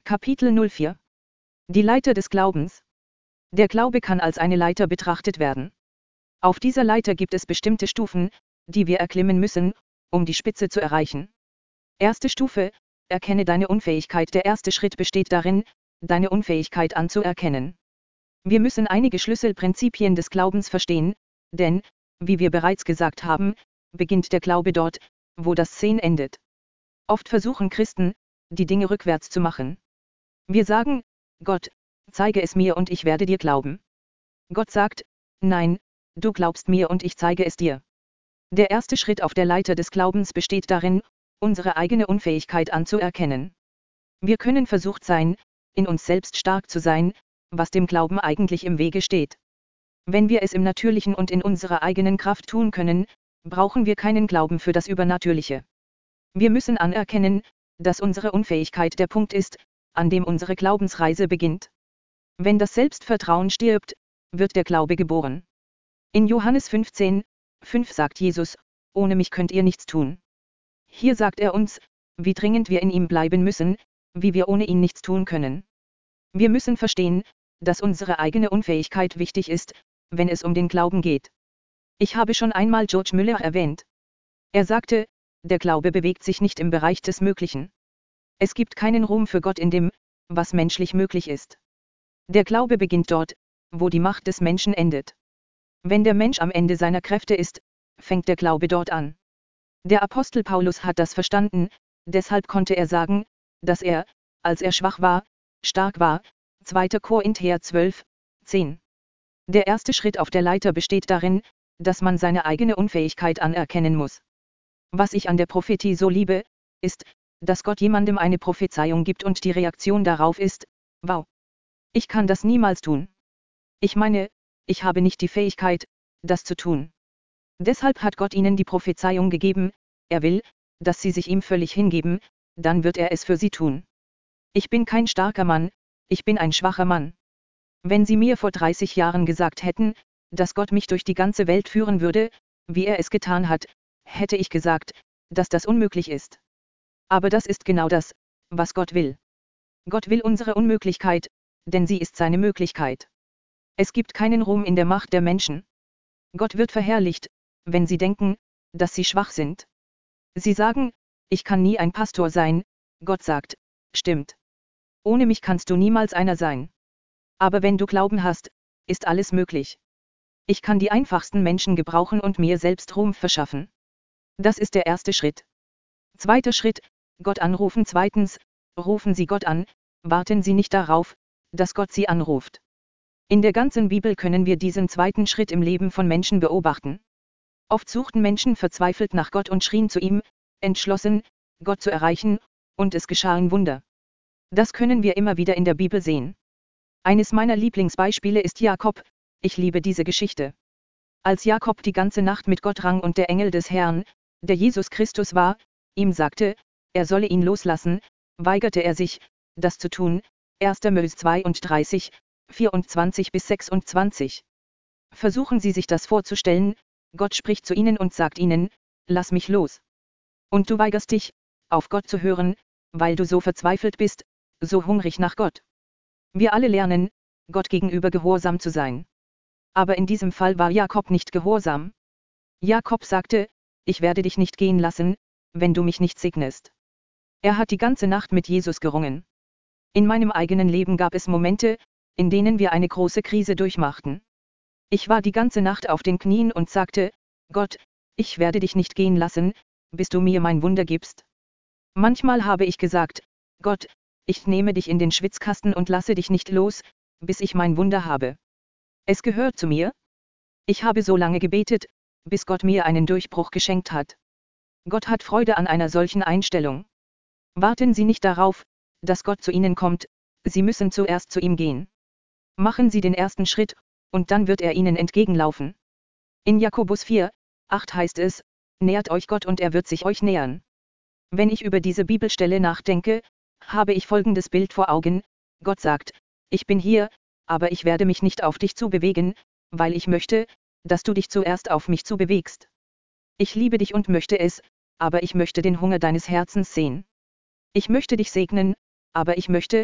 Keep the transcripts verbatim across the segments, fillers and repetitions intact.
Kapitel null vier. Die Leiter des Glaubens. Der Glaube kann als eine Leiter betrachtet werden. Auf dieser Leiter gibt es bestimmte Stufen, die wir erklimmen müssen, um die Spitze zu erreichen. Erste Stufe: Erkenne deine Unfähigkeit. Der erste Schritt besteht darin, deine Unfähigkeit anzuerkennen. Wir müssen einige Schlüsselprinzipien des Glaubens verstehen, denn, wie wir bereits gesagt haben, beginnt der Glaube dort, wo das Sehen endet. Oft versuchen Christen, die Dinge rückwärts zu machen. Wir sagen: Gott, zeige es mir und ich werde dir glauben. Gott sagt: Nein, du glaubst mir und ich zeige es dir. Der erste Schritt auf der Leiter des Glaubens besteht darin, unsere eigene Unfähigkeit anzuerkennen. Wir können versucht sein, in uns selbst stark zu sein, was dem Glauben eigentlich im Wege steht. Wenn wir es im Natürlichen und in unserer eigenen Kraft tun können, brauchen wir keinen Glauben für das Übernatürliche. Wir müssen anerkennen, dass unsere Unfähigkeit der Punkt ist, an dem unsere Glaubensreise beginnt. Wenn das Selbstvertrauen stirbt, wird der Glaube geboren. In Johannes fünfzehn, fünf sagt Jesus: Ohne mich könnt ihr nichts tun. Hier sagt er uns, wie dringend wir in ihm bleiben müssen, wie wir ohne ihn nichts tun können. Wir müssen verstehen, dass unsere eigene Unfähigkeit wichtig ist, wenn es um den Glauben geht. Ich habe schon einmal George Müller erwähnt. Er sagte: Der Glaube bewegt sich nicht im Bereich des Möglichen. Es gibt keinen Ruhm für Gott in dem, was menschlich möglich ist. Der Glaube beginnt dort, wo die Macht des Menschen endet. Wenn der Mensch am Ende seiner Kräfte ist, fängt der Glaube dort an. Der Apostel Paulus hat das verstanden, deshalb konnte er sagen, dass er, als er schwach war, stark war. zweiter Korinther zwölf, zehn. Der erste Schritt auf der Leiter besteht darin, dass man seine eigene Unfähigkeit anerkennen muss. Was ich an der Prophetie so liebe, ist, dass Gott jemandem eine Prophezeiung gibt und die Reaktion darauf ist: Wow! Ich kann das niemals tun. Ich meine, ich habe nicht die Fähigkeit, das zu tun. Deshalb hat Gott ihnen die Prophezeiung gegeben, er will, dass sie sich ihm völlig hingeben, dann wird er es für sie tun. Ich bin kein starker Mann, ich bin ein schwacher Mann. Wenn Sie mir vor dreißig Jahren gesagt hätten, dass Gott mich durch die ganze Welt führen würde, wie er es getan hat, hätte ich gesagt, dass das unmöglich ist. Aber das ist genau das, was Gott will. Gott will unsere Unmöglichkeit, denn sie ist seine Möglichkeit. Es gibt keinen Ruhm in der Macht der Menschen. Gott wird verherrlicht, wenn sie denken, dass sie schwach sind. Sie sagen: Ich kann nie ein Pastor sein. Gott sagt: Stimmt. Ohne mich kannst du niemals einer sein. Aber wenn du Glauben hast, ist alles möglich. Ich kann die einfachsten Menschen gebrauchen und mir selbst Ruhm verschaffen. Das ist der erste Schritt. Zweiter Schritt: Gott anrufen. Zweitens, rufen Sie Gott an, warten Sie nicht darauf, dass Gott Sie anruft. In der ganzen Bibel können wir diesen zweiten Schritt im Leben von Menschen beobachten. Oft suchten Menschen verzweifelt nach Gott und schrien zu ihm, entschlossen, Gott zu erreichen, und es geschahen Wunder. Das können wir immer wieder in der Bibel sehen. Eines meiner Lieblingsbeispiele ist Jakob. Ich liebe diese Geschichte. Als Jakob die ganze Nacht mit Gott rang und der Engel des Herrn, der Jesus Christus war, ihm sagte, er solle ihn loslassen, weigerte er sich, das zu tun. erster Mose zweiunddreißig, vierundzwanzig bis sechsundzwanzig. Versuchen Sie sich das vorzustellen: Gott spricht zu Ihnen und sagt Ihnen: Lass mich los. Und du weigerst dich, auf Gott zu hören, weil du so verzweifelt bist, so hungrig nach Gott. Wir alle lernen, Gott gegenüber gehorsam zu sein. Aber in diesem Fall war Jakob nicht gehorsam. Jakob sagte: Ich werde dich nicht gehen lassen, wenn du mich nicht segnest. Er hat die ganze Nacht mit Jesus gerungen. In meinem eigenen Leben gab es Momente, in denen wir eine große Krise durchmachten. Ich war die ganze Nacht auf den Knien und sagte: Gott, ich werde dich nicht gehen lassen, bis du mir mein Wunder gibst. Manchmal habe ich gesagt: Gott, ich nehme dich in den Schwitzkasten und lasse dich nicht los, bis ich mein Wunder habe. Es gehört zu mir. Ich habe so lange gebetet, bis Gott mir einen Durchbruch geschenkt hat. Gott hat Freude an einer solchen Einstellung. Warten Sie nicht darauf, dass Gott zu Ihnen kommt, Sie müssen zuerst zu ihm gehen. Machen Sie den ersten Schritt, und dann wird er Ihnen entgegenlaufen. In Jakobus vier, acht heißt es: Nähert euch Gott und er wird sich euch nähern. Wenn ich über diese Bibelstelle nachdenke, habe ich folgendes Bild vor Augen: Gott sagt: Ich bin hier, aber ich werde mich nicht auf dich zubewegen, weil ich möchte, dass du dich zuerst auf mich zubewegst. Ich liebe dich und möchte es, aber ich möchte den Hunger deines Herzens sehen. Ich möchte dich segnen, aber ich möchte,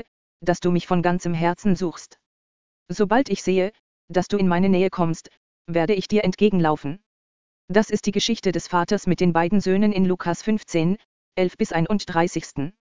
dass du mich von ganzem Herzen suchst. Sobald ich sehe, dass du in meine Nähe kommst, werde ich dir entgegenlaufen. Das ist die Geschichte des Vaters mit den beiden Söhnen in Lukas fünfzehn, elf bis einunddreißig.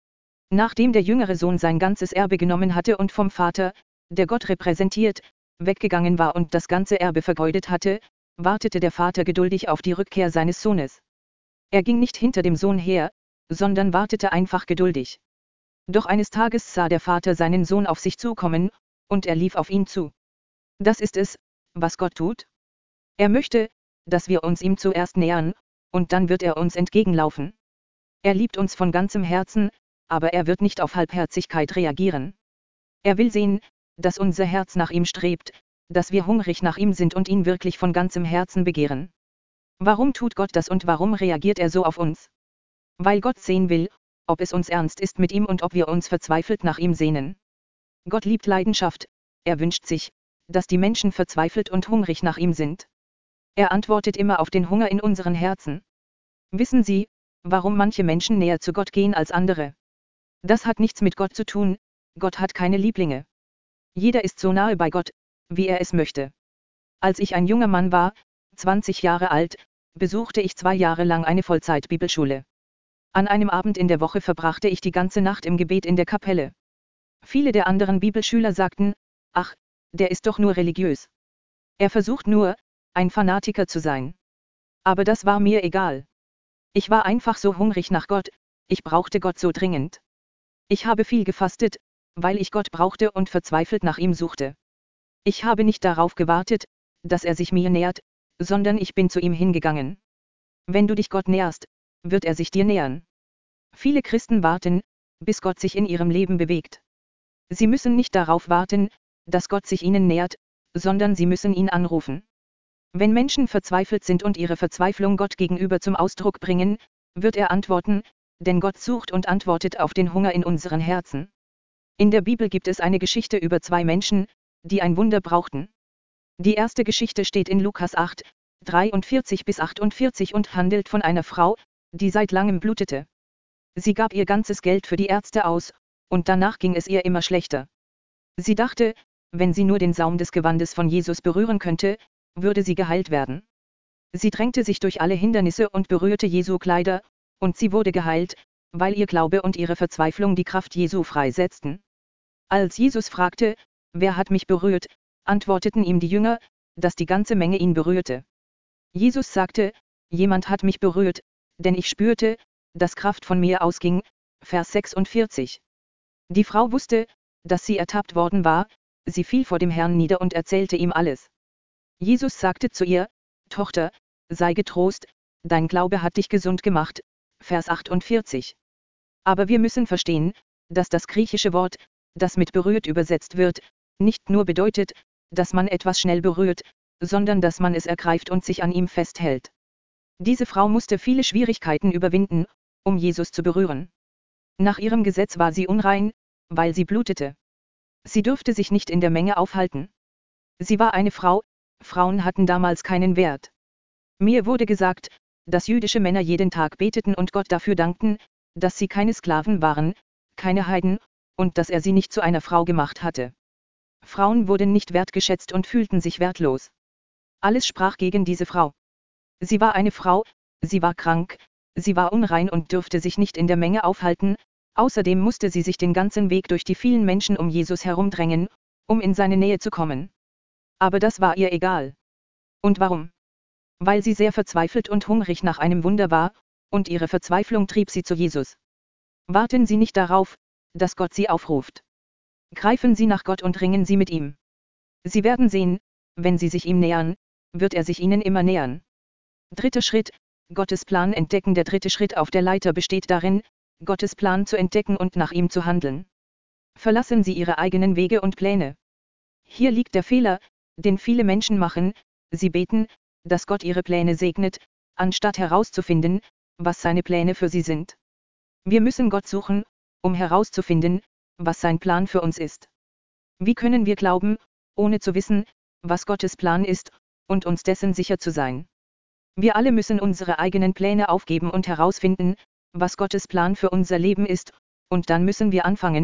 Nachdem der jüngere Sohn sein ganzes Erbe genommen hatte und vom Vater, der Gott repräsentiert, weggegangen war und das ganze Erbe vergeudet hatte, wartete der Vater geduldig auf die Rückkehr seines Sohnes. Er ging nicht hinter dem Sohn her, sondern wartete einfach geduldig. Doch eines Tages sah der Vater seinen Sohn auf sich zukommen, und er lief auf ihn zu. Das ist es, was Gott tut. Er möchte, dass wir uns ihm zuerst nähern, und dann wird er uns entgegenlaufen. Er liebt uns von ganzem Herzen, aber er wird nicht auf Halbherzigkeit reagieren. Er will sehen, dass unser Herz nach ihm strebt, dass wir hungrig nach ihm sind und ihn wirklich von ganzem Herzen begehren. Warum tut Gott das und warum reagiert er so auf uns? Weil Gott sehen will, ob es uns ernst ist mit ihm und ob wir uns verzweifelt nach ihm sehnen. Gott liebt Leidenschaft, er wünscht sich, dass die Menschen verzweifelt und hungrig nach ihm sind. Er antwortet immer auf den Hunger in unseren Herzen. Wissen Sie, warum manche Menschen näher zu Gott gehen als andere? Das hat nichts mit Gott zu tun, Gott hat keine Lieblinge. Jeder ist so nahe bei Gott, wie er es möchte. Als ich ein junger Mann war, zwanzig Jahre alt, besuchte ich zwei Jahre lang eine Vollzeit-Bibelschule. An einem Abend in der Woche verbrachte ich die ganze Nacht im Gebet in der Kapelle. Viele der anderen Bibelschüler sagten, ach, der ist doch nur religiös. Er versucht nur, ein Fanatiker zu sein. Aber das war mir egal. Ich war einfach so hungrig nach Gott, ich brauchte Gott so dringend. Ich habe viel gefastet, weil ich Gott brauchte und verzweifelt nach ihm suchte. Ich habe nicht darauf gewartet, dass er sich mir nähert, sondern ich bin zu ihm hingegangen. Wenn du dich Gott näherst, wird er sich dir nähern. Viele Christen warten, bis Gott sich in ihrem Leben bewegt. Sie müssen nicht darauf warten, dass Gott sich ihnen nähert, sondern sie müssen ihn anrufen. Wenn Menschen verzweifelt sind und ihre Verzweiflung Gott gegenüber zum Ausdruck bringen, wird er antworten, denn Gott sucht und antwortet auf den Hunger in unseren Herzen. In der Bibel gibt es eine Geschichte über zwei Menschen, die ein Wunder brauchten. Die erste Geschichte steht in Lukas acht, dreiundvierzig bis achtundvierzig und handelt von einer Frau, die seit langem blutete. Sie gab ihr ganzes Geld für die Ärzte aus, und danach ging es ihr immer schlechter. Sie dachte, wenn sie nur den Saum des Gewandes von Jesus berühren könnte, würde sie geheilt werden. Sie drängte sich durch alle Hindernisse und berührte Jesu Kleider, und sie wurde geheilt, weil ihr Glaube und ihre Verzweiflung die Kraft Jesu freisetzten. Als Jesus fragte, wer hat mich berührt, antworteten ihm die Jünger, dass die ganze Menge ihn berührte. Jesus sagte, jemand hat mich berührt, denn ich spürte, dass Kraft von mir ausging, Vers sechsundvierzig. Die Frau wusste, dass sie ertappt worden war, sie fiel vor dem Herrn nieder und erzählte ihm alles. Jesus sagte zu ihr, Tochter, sei getrost, dein Glaube hat dich gesund gemacht, Vers achtundvierzig. Aber wir müssen verstehen, dass das griechische Wort, das mit berührt übersetzt wird, nicht nur bedeutet, dass man etwas schnell berührt, sondern dass man es ergreift und sich an ihm festhält. Diese Frau musste viele Schwierigkeiten überwinden, um Jesus zu berühren. Nach ihrem Gesetz war sie unrein, weil sie blutete. Sie durfte sich nicht in der Menge aufhalten. Sie war eine Frau, Frauen hatten damals keinen Wert. Mir wurde gesagt, dass jüdische Männer jeden Tag beteten und Gott dafür dankten, dass sie keine Sklaven waren, keine Heiden, und dass er sie nicht zu einer Frau gemacht hatte. Frauen wurden nicht wertgeschätzt und fühlten sich wertlos. Alles sprach gegen diese Frau. Sie war eine Frau, sie war krank, sie war unrein und dürfte sich nicht in der Menge aufhalten, außerdem musste sie sich den ganzen Weg durch die vielen Menschen um Jesus herumdrängen, um in seine Nähe zu kommen. Aber das war ihr egal. Und warum? Weil sie sehr verzweifelt und hungrig nach einem Wunder war, und ihre Verzweiflung trieb sie zu Jesus. Warten Sie nicht darauf, dass Gott Sie aufruft. Greifen Sie nach Gott und ringen Sie mit ihm. Sie werden sehen, wenn Sie sich ihm nähern, wird er sich Ihnen immer nähern. Dritter Schritt, Gottes Plan entdecken. Der dritte Schritt auf der Leiter besteht darin, Gottes Plan zu entdecken und nach ihm zu handeln. Verlassen Sie Ihre eigenen Wege und Pläne. Hier liegt der Fehler, den viele Menschen machen, sie beten, dass Gott ihre Pläne segnet, anstatt herauszufinden, was seine Pläne für sie sind. Wir müssen Gott suchen, um herauszufinden, was sein Plan für uns ist. Wie können wir glauben, ohne zu wissen, was Gottes Plan ist, und uns dessen sicher zu sein? Wir alle müssen unsere eigenen Pläne aufgeben und herausfinden, was Gottes Plan für unser Leben ist, und dann müssen wir anfangen,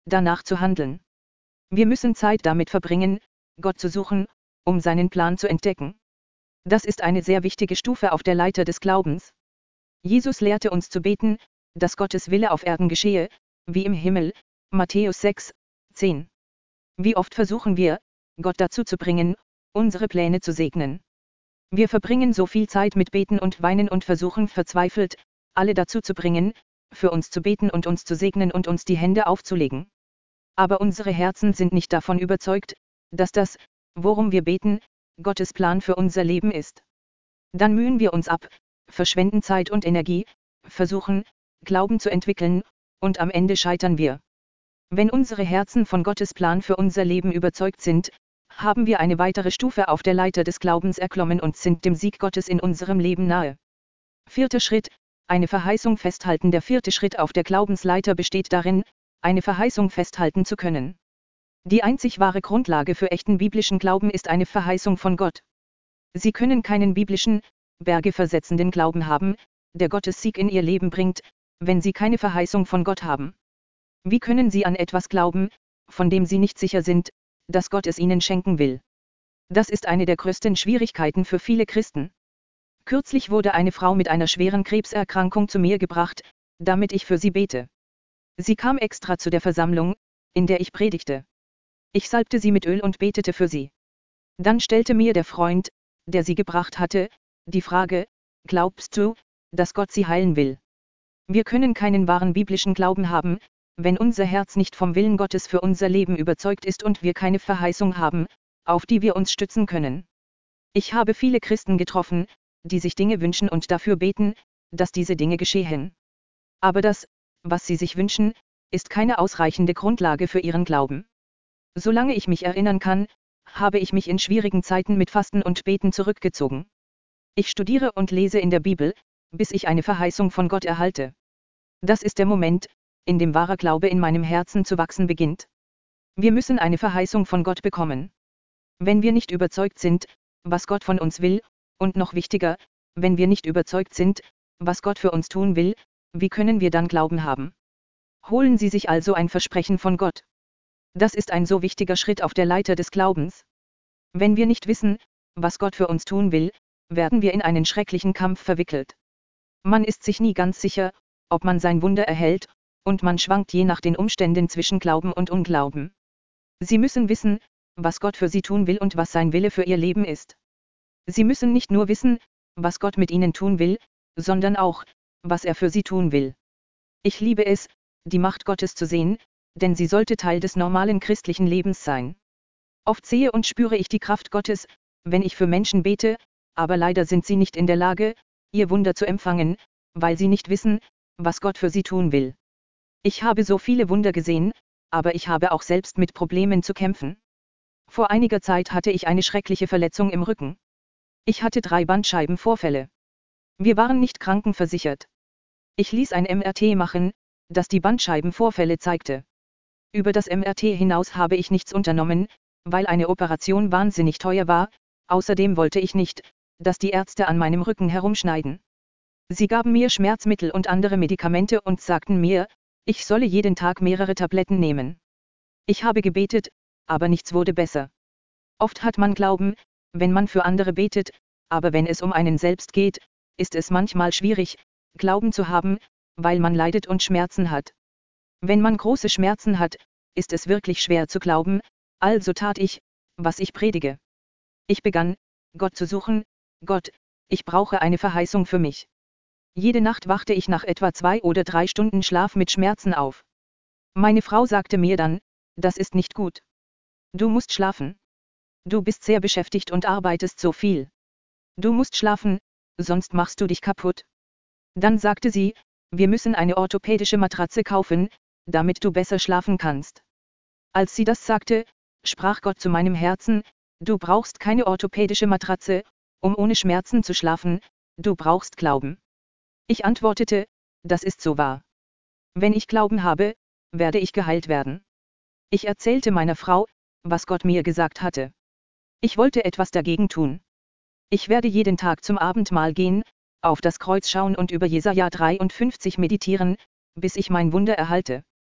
danach zu handeln. Wir müssen Zeit damit verbringen, Gott zu suchen, um seinen Plan zu entdecken. Das ist eine sehr wichtige Stufe auf der Leiter des Glaubens. Jesus lehrte uns zu beten, dass Gottes Wille auf Erden geschehe, wie im Himmel, Matthäus sechs, zehn. Wie oft versuchen wir, Gott dazu zu bringen, unsere Pläne zu segnen. Wir verbringen so viel Zeit mit Beten und Weinen und versuchen verzweifelt, alle dazu zu bringen, für uns zu beten und uns zu segnen und uns die Hände aufzulegen. Aber unsere Herzen sind nicht davon überzeugt, dass das, worum wir beten, Gottes Plan für unser Leben ist. Dann mühen wir uns ab, verschwenden Zeit und Energie, versuchen, Glauben zu entwickeln, und am Ende scheitern wir. Wenn unsere Herzen von Gottes Plan für unser Leben überzeugt sind, haben wir eine weitere Stufe auf der Leiter des Glaubens erklommen und sind dem Sieg Gottes in unserem Leben nahe. Vierter Schritt, eine Verheißung festhalten. Der vierte Schritt auf der Glaubensleiter besteht darin, eine Verheißung festhalten zu können. Die einzig wahre Grundlage für echten biblischen Glauben ist eine Verheißung von Gott. Sie können keinen biblischen, bergeversetzenden Glauben haben, der Gottes Sieg in ihr Leben bringt, wenn Sie keine Verheißung von Gott haben. Wie können Sie an etwas glauben, von dem Sie nicht sicher sind, dass Gott es Ihnen schenken will? Das ist eine der größten Schwierigkeiten für viele Christen. Kürzlich wurde eine Frau mit einer schweren Krebserkrankung zu mir gebracht, damit ich für sie bete. Sie kam extra zu der Versammlung, in der ich predigte. Ich salbte sie mit Öl und betete für sie. Dann stellte mir der Freund, der sie gebracht hatte, die Frage: Glaubst du, dass Gott sie heilen will? Wir können keinen wahren biblischen Glauben haben, wenn unser Herz nicht vom Willen Gottes für unser Leben überzeugt ist und wir keine Verheißung haben, auf die wir uns stützen können. Ich habe viele Christen getroffen, die sich Dinge wünschen und dafür beten, dass diese Dinge geschehen. Aber das, was sie sich wünschen, ist keine ausreichende Grundlage für ihren Glauben. Solange ich mich erinnern kann, habe ich mich in schwierigen Zeiten mit Fasten und Beten zurückgezogen. Ich studiere und lese in der Bibel, bis ich eine Verheißung von Gott erhalte. Das ist der Moment, in dem wahrer Glaube in meinem Herzen zu wachsen beginnt. Wir müssen eine Verheißung von Gott bekommen. Wenn wir nicht überzeugt sind, was Gott von uns will, und noch wichtiger, wenn wir nicht überzeugt sind, was Gott für uns tun will, wie können wir dann Glauben haben? Holen Sie sich also ein Versprechen von Gott. Das ist ein so wichtiger Schritt auf der Leiter des Glaubens. Wenn wir nicht wissen, was Gott für uns tun will, werden wir in einen schrecklichen Kampf verwickelt. Man ist sich nie ganz sicher, ob man sein Wunder erhält, und man schwankt je nach den Umständen zwischen Glauben und Unglauben. Sie müssen wissen, was Gott für Sie tun will und was sein Wille für Ihr Leben ist. Sie müssen nicht nur wissen, was Gott mit Ihnen tun will, sondern auch, was er für Sie tun will. Ich liebe es, die Macht Gottes zu sehen, denn sie sollte Teil des normalen christlichen Lebens sein. Oft sehe und spüre ich die Kraft Gottes, wenn ich für Menschen bete, aber leider sind sie nicht in der Lage, ihr Wunder zu empfangen, weil sie nicht wissen, was Gott für sie tun will. Ich habe so viele Wunder gesehen, aber ich habe auch selbst mit Problemen zu kämpfen. Vor einiger Zeit hatte ich eine schreckliche Verletzung im Rücken. Ich hatte drei Bandscheibenvorfälle. Wir waren nicht krankenversichert. Ich ließ ein M R T machen, das die Bandscheibenvorfälle zeigte. Über das M R T hinaus habe ich nichts unternommen, weil eine Operation wahnsinnig teuer war, außerdem wollte ich nicht, dass die Ärzte an meinem Rücken herumschneiden. Sie gaben mir Schmerzmittel und andere Medikamente und sagten mir, ich solle jeden Tag mehrere Tabletten nehmen. Ich habe gebetet, aber nichts wurde besser. Oft hat man Glauben, wenn man für andere betet, aber wenn es um einen selbst geht, ist es manchmal schwierig, Glauben zu haben, weil man leidet und Schmerzen hat. Wenn man große Schmerzen hat, ist es wirklich schwer zu glauben, also tat ich, was ich predige. Ich begann, Gott zu suchen: Gott, ich brauche eine Verheißung für mich. Jede Nacht wachte ich nach etwa zwei oder drei Stunden Schlaf mit Schmerzen auf. Meine Frau sagte mir dann, das ist nicht gut. Du musst schlafen. Du bist sehr beschäftigt und arbeitest so viel. Du musst schlafen, sonst machst du dich kaputt. Dann sagte sie, wir müssen eine orthopädische Matratze kaufen, damit du besser schlafen kannst. Als sie das sagte, sprach Gott zu meinem Herzen: Du brauchst keine orthopädische Matratze, um ohne Schmerzen zu schlafen, du brauchst Glauben. Ich antwortete, das ist so wahr. Wenn ich Glauben habe, werde ich geheilt werden. Ich erzählte meiner Frau, was Gott mir gesagt hatte. Ich wollte etwas dagegen tun. Ich werde jeden Tag zum Abendmahl gehen, auf das Kreuz schauen und über Jesaja dreiundfünfzig meditieren, bis ich mein Wunder erhalte.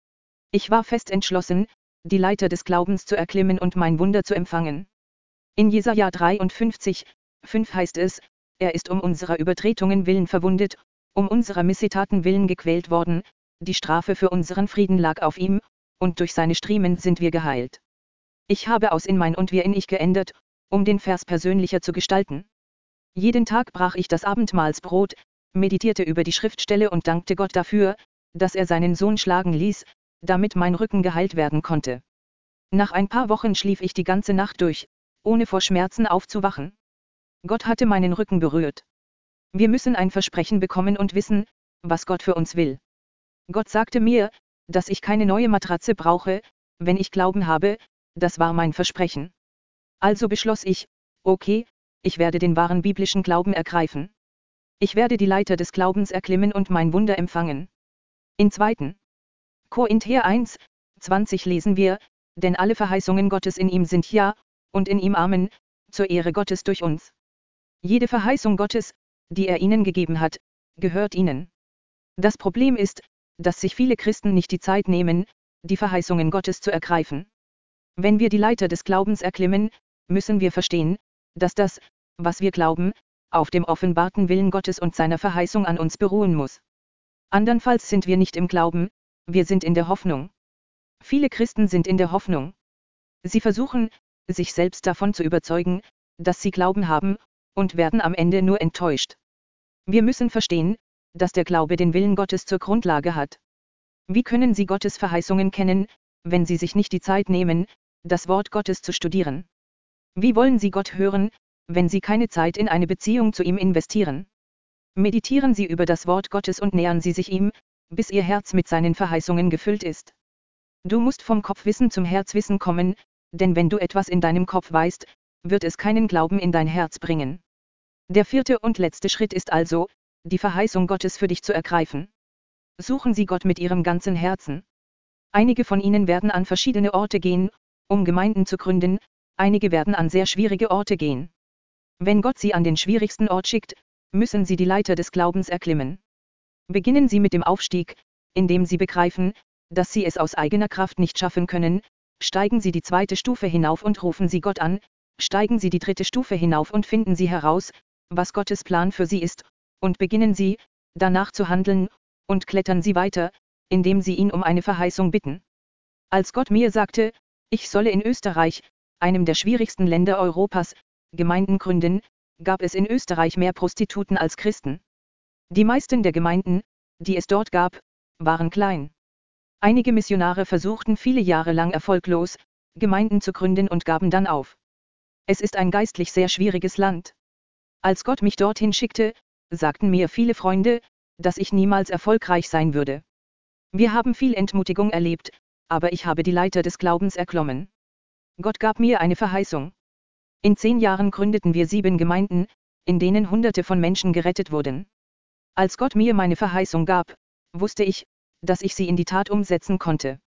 Ich war fest entschlossen, die Leiter des Glaubens zu erklimmen und mein Wunder zu empfangen. In Jesaja dreiundfünfzig, fünf heißt es, er ist um unserer Übertretungen willen verwundet, um unserer Missetaten willen gequält worden, die Strafe für unseren Frieden lag auf ihm, und durch seine Striemen sind wir geheilt. Ich habe aus in mein und wir in ich geändert, um den Vers persönlicher zu gestalten. Jeden Tag brach ich das Abendmahlsbrot, meditierte über die Schriftstelle und dankte Gott dafür, dass er seinen Sohn schlagen ließ, damit mein Rücken geheilt werden konnte. Nach ein paar Wochen schlief ich die ganze Nacht durch, ohne vor Schmerzen aufzuwachen. Gott hatte meinen Rücken berührt. Wir müssen ein Versprechen bekommen und wissen, was Gott für uns will. Gott sagte mir, dass ich keine neue Matratze brauche, wenn ich Glauben habe, das war mein Versprechen. Also beschloss ich, okay, ich werde den wahren biblischen Glauben ergreifen. Ich werde die Leiter des Glaubens erklimmen und mein Wunder empfangen. In zweiten Korinther eins, zwanzig lesen wir, denn alle Verheißungen Gottes in ihm sind Ja, und in ihm Amen, zur Ehre Gottes durch uns. Jede Verheißung Gottes, die er ihnen gegeben hat, gehört ihnen. Das Problem ist, dass sich viele Christen nicht die Zeit nehmen, die Verheißungen Gottes zu ergreifen. Wenn wir die Leiter des Glaubens erklimmen, müssen wir verstehen, dass das, was wir glauben, auf dem offenbarten Willen Gottes und seiner Verheißung an uns beruhen muss. Andernfalls sind wir nicht im Glauben, wir sind in der Hoffnung. Viele Christen sind in der Hoffnung. Sie versuchen, sich selbst davon zu überzeugen, dass sie Glauben haben, und werden am Ende nur enttäuscht. Wir müssen verstehen, dass der Glaube den Willen Gottes zur Grundlage hat. Wie können Sie Gottes Verheißungen kennen, wenn Sie sich nicht die Zeit nehmen, das Wort Gottes zu studieren? Wie wollen Sie Gott hören, wenn Sie keine Zeit in eine Beziehung zu ihm investieren? Meditieren Sie über das Wort Gottes und nähern Sie sich ihm, bis Ihr Herz mit seinen Verheißungen gefüllt ist. Du musst vom Kopfwissen zum Herzwissen kommen, denn wenn du etwas in deinem Kopf weißt, wird es keinen Glauben in dein Herz bringen. Der vierte und letzte Schritt ist also, die Verheißung Gottes für dich zu ergreifen. Suchen Sie Gott mit Ihrem ganzen Herzen. Einige von Ihnen werden an verschiedene Orte gehen, um Gemeinden zu gründen, einige werden an sehr schwierige Orte gehen. Wenn Gott Sie an den schwierigsten Ort schickt, müssen Sie die Leiter des Glaubens erklimmen. Beginnen Sie mit dem Aufstieg, indem Sie begreifen, dass Sie es aus eigener Kraft nicht schaffen können, steigen Sie die zweite Stufe hinauf und rufen Sie Gott an, steigen Sie die dritte Stufe hinauf und finden Sie heraus, was Gottes Plan für Sie ist, und beginnen Sie, danach zu handeln, und klettern Sie weiter, indem Sie ihn um eine Verheißung bitten. Als Gott mir sagte, ich solle in Österreich, einem der schwierigsten Länder Europas, Gemeinden gründen, gab es in Österreich mehr Prostituten als Christen. Die meisten der Gemeinden, die es dort gab, waren klein. Einige Missionare versuchten viele Jahre lang erfolglos, Gemeinden zu gründen und gaben dann auf. Es ist ein geistlich sehr schwieriges Land. Als Gott mich dorthin schickte, sagten mir viele Freunde, dass ich niemals erfolgreich sein würde. Wir haben viel Entmutigung erlebt, aber ich habe die Leiter des Glaubens erklommen. Gott gab mir eine Verheißung. In zehn Jahren gründeten wir sieben Gemeinden, in denen Hunderte von Menschen gerettet wurden. Als Gott mir meine Verheißung gab, wusste ich, dass ich sie in die Tat umsetzen konnte.